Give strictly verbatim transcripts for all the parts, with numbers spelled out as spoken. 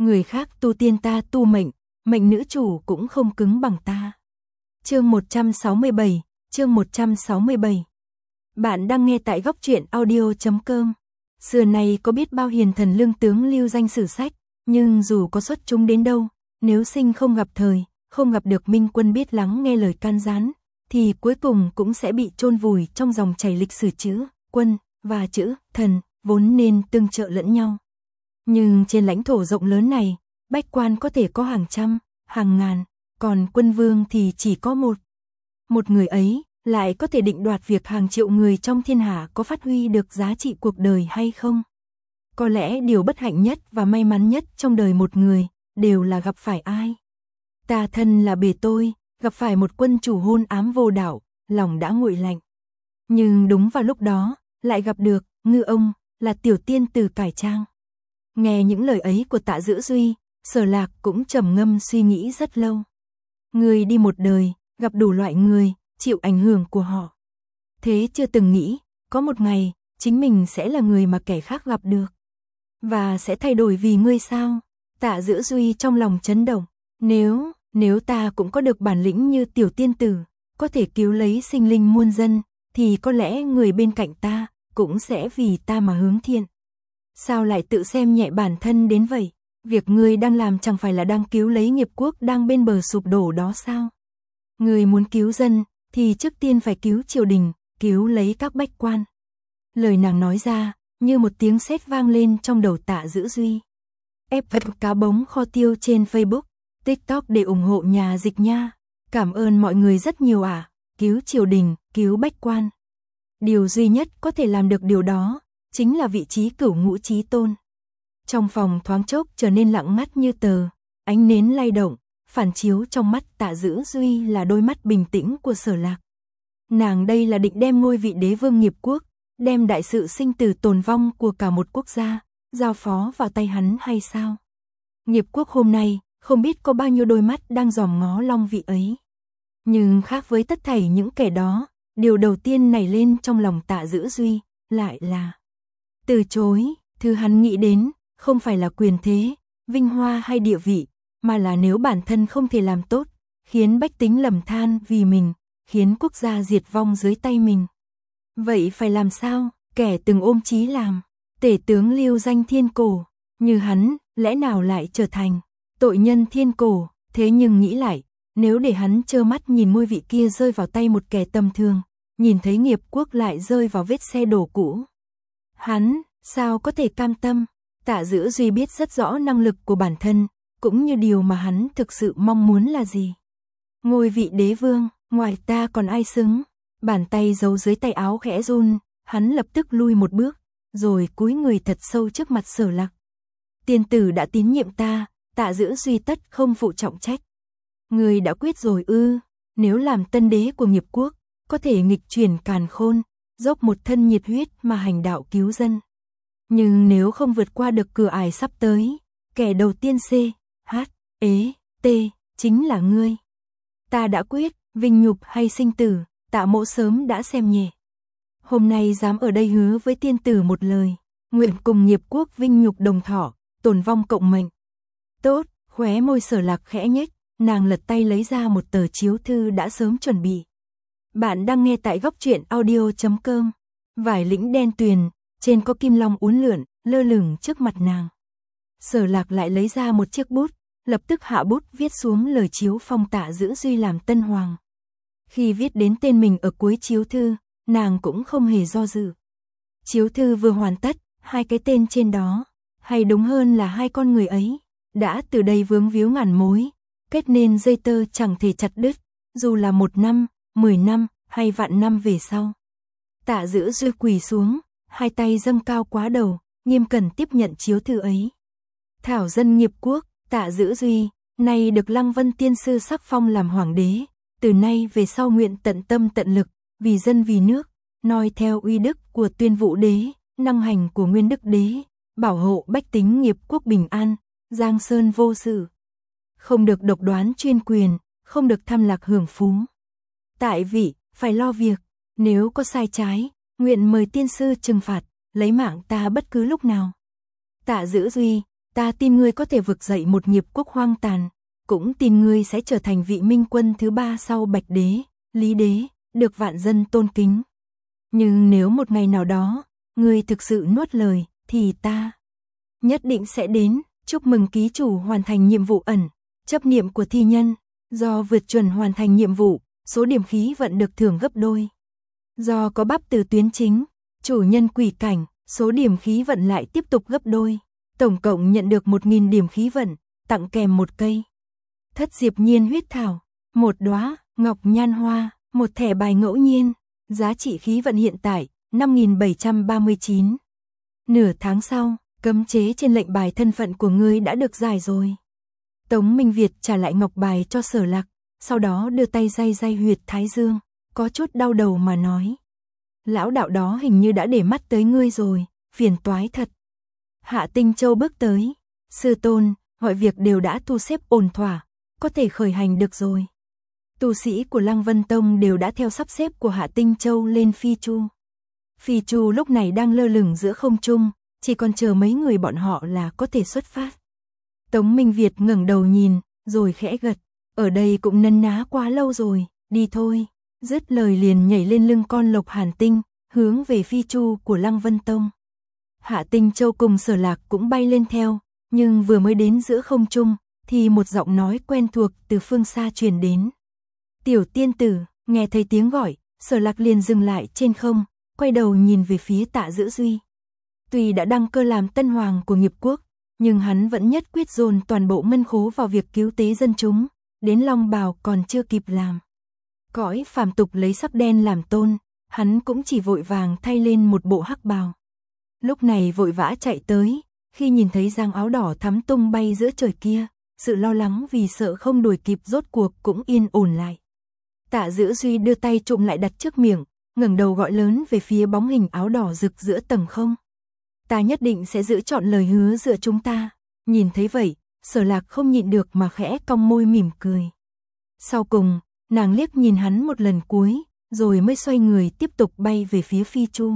người khác tu tiên ta tu mệnh, mệnh nữ chủ cũng không cứng bằng ta. Chương một trăm sáu mươi bảy, chương một trăm sáu mươi bảy. Bạn đang nghe tại góc truyện audio chấm com. Xưa này có biết bao hiền thần lương tướng lưu danh sử sách, nhưng dù có xuất chúng đến đâu, nếu sinh không gặp thời, không gặp được minh quân biết lắng nghe lời can gián, thì cuối cùng cũng sẽ bị chôn vùi trong dòng chảy lịch sử chữ quân và chữ thần, vốn nên tương trợ lẫn nhau. Nhưng trên lãnh thổ rộng lớn này, bách quan có thể có hàng trăm, hàng ngàn, còn quân vương thì chỉ có một. Một người ấy lại có thể định đoạt việc hàng triệu người trong thiên hạ có phát huy được giá trị cuộc đời hay không. Có lẽ điều bất hạnh nhất và may mắn nhất trong đời một người đều là gặp phải ai. Ta thân là bề tôi, gặp phải một quân chủ hôn ám vô đạo, lòng đã nguội lạnh. Nhưng đúng vào lúc đó, lại gặp được Ngư ông, là tiểu tiên từ cải trang. Nghe những lời ấy của Tạ Dữ Duy, Sở Lạc cũng trầm ngâm suy nghĩ rất lâu. Người đi một đời, gặp đủ loại người, chịu ảnh hưởng của họ. Thế chưa từng nghĩ, có một ngày, chính mình sẽ là người mà kẻ khác gặp được. Và sẽ thay đổi vì ngươi sao? Tạ Dữ Duy trong lòng chấn động. Nếu, nếu ta cũng có được bản lĩnh như tiểu tiên tử, có thể cứu lấy sinh linh muôn dân, thì có lẽ người bên cạnh ta cũng sẽ vì ta mà hướng thiện. Sao lại tự xem nhẹ bản thân đến vậy? Việc ngươi đang làm chẳng phải là đang cứu lấy nghiệp quốc đang bên bờ sụp đổ đó sao? Ngươi muốn cứu dân, thì trước tiên phải cứu triều đình, cứu lấy các bách quan. Lời nàng nói ra, như một tiếng sét vang lên trong đầu Tạ Dữ Duy. Ép vật cá bống kho tiêu trên Facebook, TikTok để ủng hộ nhà dịch nha. Cảm ơn mọi người rất nhiều ạ. À. Cứu triều đình, cứu bách quan. Điều duy nhất có thể làm được điều đó, chính là vị trí cửu ngũ chí tôn. Trong phòng thoáng chốc trở nên lặng ngắt như tờ, ánh nến lay động, phản chiếu trong mắt Tạ Dữ Duy là đôi mắt bình tĩnh của Sở Lạc. Nàng đây là định đem ngôi vị đế vương nghiệp quốc, đem đại sự sinh tử tồn vong của cả một quốc gia, giao phó vào tay hắn hay sao? Nghiệp quốc hôm nay, không biết có bao nhiêu đôi mắt đang dòm ngó long vị ấy. Nhưng khác với tất thảy những kẻ đó, điều đầu tiên nảy lên trong lòng Tạ Dữ Duy, lại là từ chối. Thứ hắn nghĩ đến, không phải là quyền thế, vinh hoa hay địa vị, mà là nếu bản thân không thể làm tốt, khiến bách tính lầm than vì mình, khiến quốc gia diệt vong dưới tay mình. Vậy phải làm sao? Kẻ từng ôm chí làm tể tướng lưu danh thiên cổ, như hắn, lẽ nào lại trở thành tội nhân thiên cổ? Thế nhưng nghĩ lại, nếu để hắn trơ mắt nhìn ngôi vị kia rơi vào tay một kẻ tầm thường, nhìn thấy nghiệp quốc lại rơi vào vết xe đổ cũ, hắn sao có thể cam tâm? Tạ Dữ Duy biết rất rõ năng lực của bản thân, cũng như điều mà hắn thực sự mong muốn là gì. Ngôi vị đế vương, ngoài ta còn ai xứng? Bàn tay giấu dưới tay áo khẽ run, hắn lập tức lui một bước, rồi cúi người thật sâu trước mặt Sở Lạc. Tiên tử đã tín nhiệm ta, Tạ Dữ Duy tất không phụ trọng trách. Người đã quyết rồi ư? Nếu làm tân đế của nghiệp quốc, có thể nghịch chuyển càn khôn, dốc một thân nhiệt huyết mà hành đạo cứu dân. Nhưng nếu không vượt qua được cửa ải sắp tới, kẻ đầu tiên C, H, ế, T, chính là ngươi. Ta đã quyết, vinh nhục hay sinh tử, Tạ mỗ sớm đã xem nhẹ. Hôm nay dám ở đây hứa với tiên tử một lời, nguyện cùng nghiệp quốc vinh nhục đồng thọ, tồn vong cộng mệnh. Tốt, khóe môi Sở Lạc khẽ nhếch, nàng lật tay lấy ra một tờ chiếu thư đã sớm chuẩn bị. Bạn đang nghe tại góc truyện audio chấm com. Vải lĩnh đen tuyền, trên có kim long uốn lượn, lơ lửng trước mặt nàng. Sở Lạc lại lấy ra một chiếc bút, lập tức hạ bút viết xuống lời chiếu phong Tạ Dữ Duy làm tân hoàng. Khi viết đến tên mình ở cuối chiếu thư, nàng cũng không hề do dự. Chiếu thư vừa hoàn tất, hai cái tên trên đó, hay đúng hơn là hai con người ấy, đã từ đây vướng víu ngàn mối, kết nên dây tơ chẳng thể chặt đứt, dù là một năm, mười năm, hay vạn năm về sau. Tạ Dữ Duy quỳ xuống, hai tay dâng cao quá đầu, nghiêm cẩn tiếp nhận chiếu thư ấy. Thảo dân nghiệp quốc, Tạ Dữ Duy, nay được Lăng Vân Tiên Sư sắc phong làm hoàng đế, từ nay về sau nguyện tận tâm tận lực, vì dân vì nước, noi theo uy đức của Tuyên Vũ Đế, năng hành của Nguyên Đức Đế, bảo hộ bách tính nghiệp quốc bình an, giang sơn vô sự. Không được độc đoán chuyên quyền, không được tham lạc hưởng phú. Tại vị, phải lo việc, nếu có sai trái, nguyện mời tiên sư trừng phạt, lấy mạng ta bất cứ lúc nào. Tạ Dữ Duy, Ta tin ngươi có thể vực dậy một nghiệp quốc hoang tàn, cũng tin ngươi sẽ trở thành vị minh quân thứ ba sau Bạch Đế, Lý Đế, được vạn dân tôn kính. Nhưng nếu một ngày nào đó, ngươi thực sự nuốt lời, thì ta nhất định sẽ đến, chúc mừng ký chủ hoàn thành nhiệm vụ ẩn, chấp niệm của thi nhân, do vượt chuẩn hoàn thành nhiệm vụ, số điểm khí vận được thưởng gấp đôi. Do có bắp từ tuyến chính, chủ nhân quỷ cảnh, số điểm khí vận lại tiếp tục gấp đôi, tổng cộng nhận được một nghìn điểm khí vận, tặng kèm một cây Thất Diệp Nhiên huyết thảo, một đóa ngọc nhan hoa, một thẻ bài ngẫu nhiên, giá trị khí vận hiện tại năm nghìn bảy trăm ba mươi chín. Nửa tháng sau, cấm chế trên lệnh bài thân phận của ngươi đã được giải rồi. Tống Minh Việt trả lại ngọc bài cho Sở Lạc, sau đó đưa tay day day huyệt thái dương, có chút đau đầu mà nói: lão đạo đó hình như đã để mắt tới ngươi rồi, phiền toái thật. Hạ Tinh Châu bước tới: sư tôn, mọi việc đều đã thu xếp ổn thỏa, có thể khởi hành được rồi. Tu sĩ của Lăng Vân Tông đều đã theo sắp xếp của Hạ Tinh Châu lên phi chu. Phi chu lúc này đang lơ lửng giữa không trung, chỉ còn chờ mấy người bọn họ là có thể xuất phát. Tống Minh Việt ngẩng đầu nhìn, rồi khẽ gật, ở đây cũng nấn ná quá lâu rồi, đi thôi. Dứt lời liền nhảy lên lưng con Lộc Hàn Tinh, hướng về phi chu của Lăng Vân Tông. Hạ Tinh Châu cùng Sở Lạc cũng bay lên theo, nhưng vừa mới đến giữa không trung, thì một giọng nói quen thuộc từ phương xa truyền đến. Tiểu tiên tử, nghe thấy tiếng gọi, Sở Lạc liền dừng lại trên không, quay đầu nhìn về phía Tạ Dữ Duy. Tuy đã đăng cơ làm tân hoàng của nghiệp quốc, nhưng hắn vẫn nhất quyết dồn toàn bộ ngân khố vào việc cứu tế dân chúng, đến Long Bào còn chưa kịp làm. Cõi phàm tục lấy sắc đen làm tôn, hắn cũng chỉ vội vàng thay lên một bộ hắc bào. Lúc này vội vã chạy tới, khi nhìn thấy dáng áo đỏ thắm tung bay giữa trời kia, sự lo lắng vì sợ không đuổi kịp rốt cuộc cũng yên ổn lại. Tạ Dữ Duy đưa tay trụm lại đặt trước miệng, ngẩng đầu gọi lớn về phía bóng hình áo đỏ rực giữa tầng không. Ta nhất định sẽ giữ trọn lời hứa giữa chúng ta. Nhìn thấy vậy, Sở Lạc không nhịn được mà khẽ cong môi mỉm cười. Sau cùng, nàng liếc nhìn hắn một lần cuối, rồi mới xoay người tiếp tục bay về phía phi chu.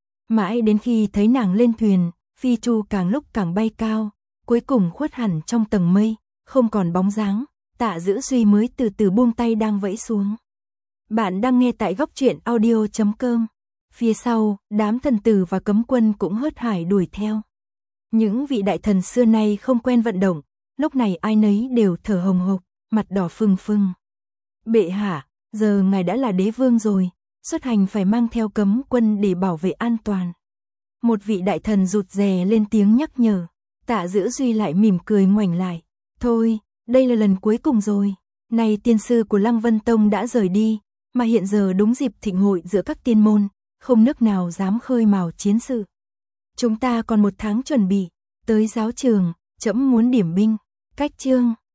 Mãi đến khi thấy nàng lên thuyền, phi chu càng lúc càng bay cao, cuối cùng khuất hẳn trong tầng mây, không còn bóng dáng, Tạ Dữ Duy mới từ từ buông tay đang vẫy xuống. Bạn đang nghe tại góc truyện audio chấm com. Phía sau, đám thần tử và cấm quân cũng hớt hải đuổi theo. Những vị đại thần xưa nay không quen vận động, lúc này ai nấy đều thở hồng hộc, mặt đỏ phừng phừng. Bệ hạ, giờ ngài đã là đế vương rồi, xuất hành phải mang theo cấm quân để bảo vệ an toàn. Một vị đại thần rụt rè lên tiếng nhắc nhở. Tạ Dữ Duy lại mỉm cười ngoảnh lại. Thôi, đây là lần cuối cùng rồi. Nay tiên sư của Lăng Vân Tông đã rời đi, mà hiện giờ đúng dịp thịnh hội giữa các tiên môn, không nước nào dám khơi mào chiến sự. Chúng ta còn một tháng chuẩn bị, tới giáo trường, trẫm muốn điểm binh. Cách chương